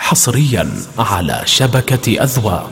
حصريا على شبكة أذواق.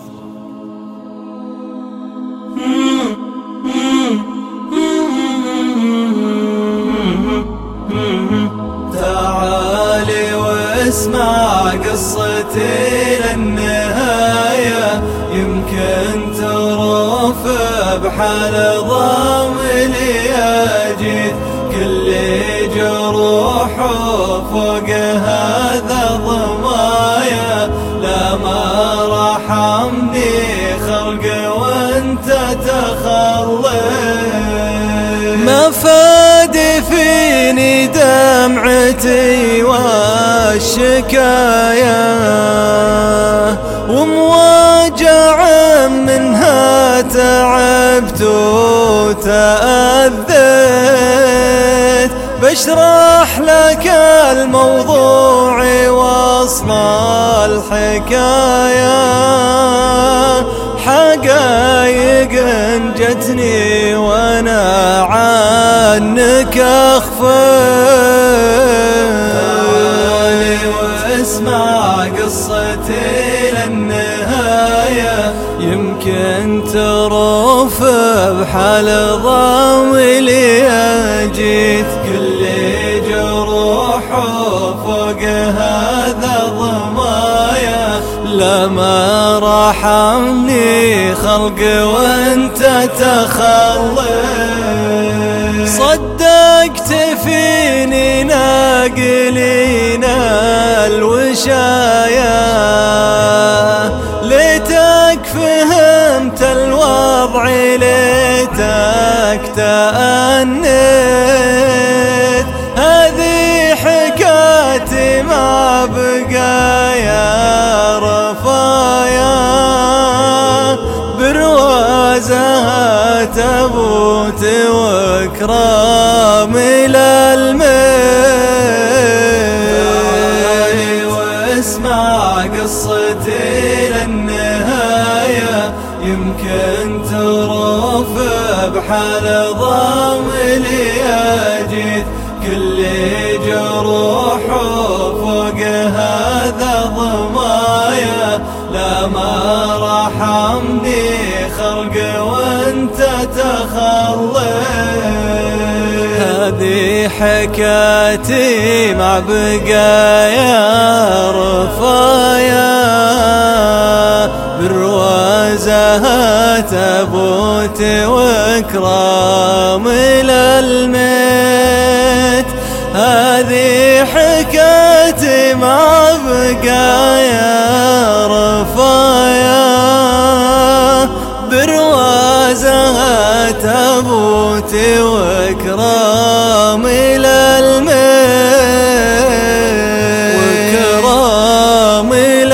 تعالي واسمع قصتي للنهاية، يمكن تروف بحال ضاملي أجيد كل جروح فوق هذا ضمايا. لا ما رحمني خلق وانت تخليت، ما فاد فيني دمعتي والشكاية، ومواجع منها تعبت وتأذيت. بشرح لك الموضوع وصل الحكاية، حقايق جتني وانا عنك اخفيت. تعالي واسمع قصتي للنهاية، يمكن تروف بحال ضاملي أجيت كل جروح فوق هذا ضمايا. لا ما رحمني خلق وانت تخليت. صدقت فيني ناقلين الوشايا، ليتك فهمت الوضع ليتك تأنيت. هذه حكايتي ما بقى يا رفايا، بروازها تبوت واكرام للميت. تعالي واسمع قصتي للنهاية، يمكن تروف بحال ضاملي أجيت كل جروح فوق هذا ضمايا. لا ما رحمني خلق وانت تخليت. هذه حكايتي مع بقايا رفايا، بروازها تبوت واكرام للميت. هذه حكايتي مع بقايا رفايا، بروازها تبوت واكرام للميت، واكرام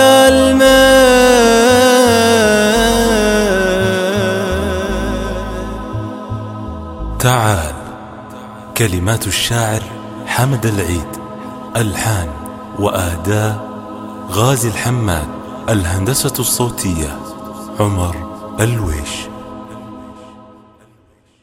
للميت. تعال. كلمات الشاعر حمد العيد، ألحان وأداء غازي الحماد، الهندسة الصوتية عمر الويش.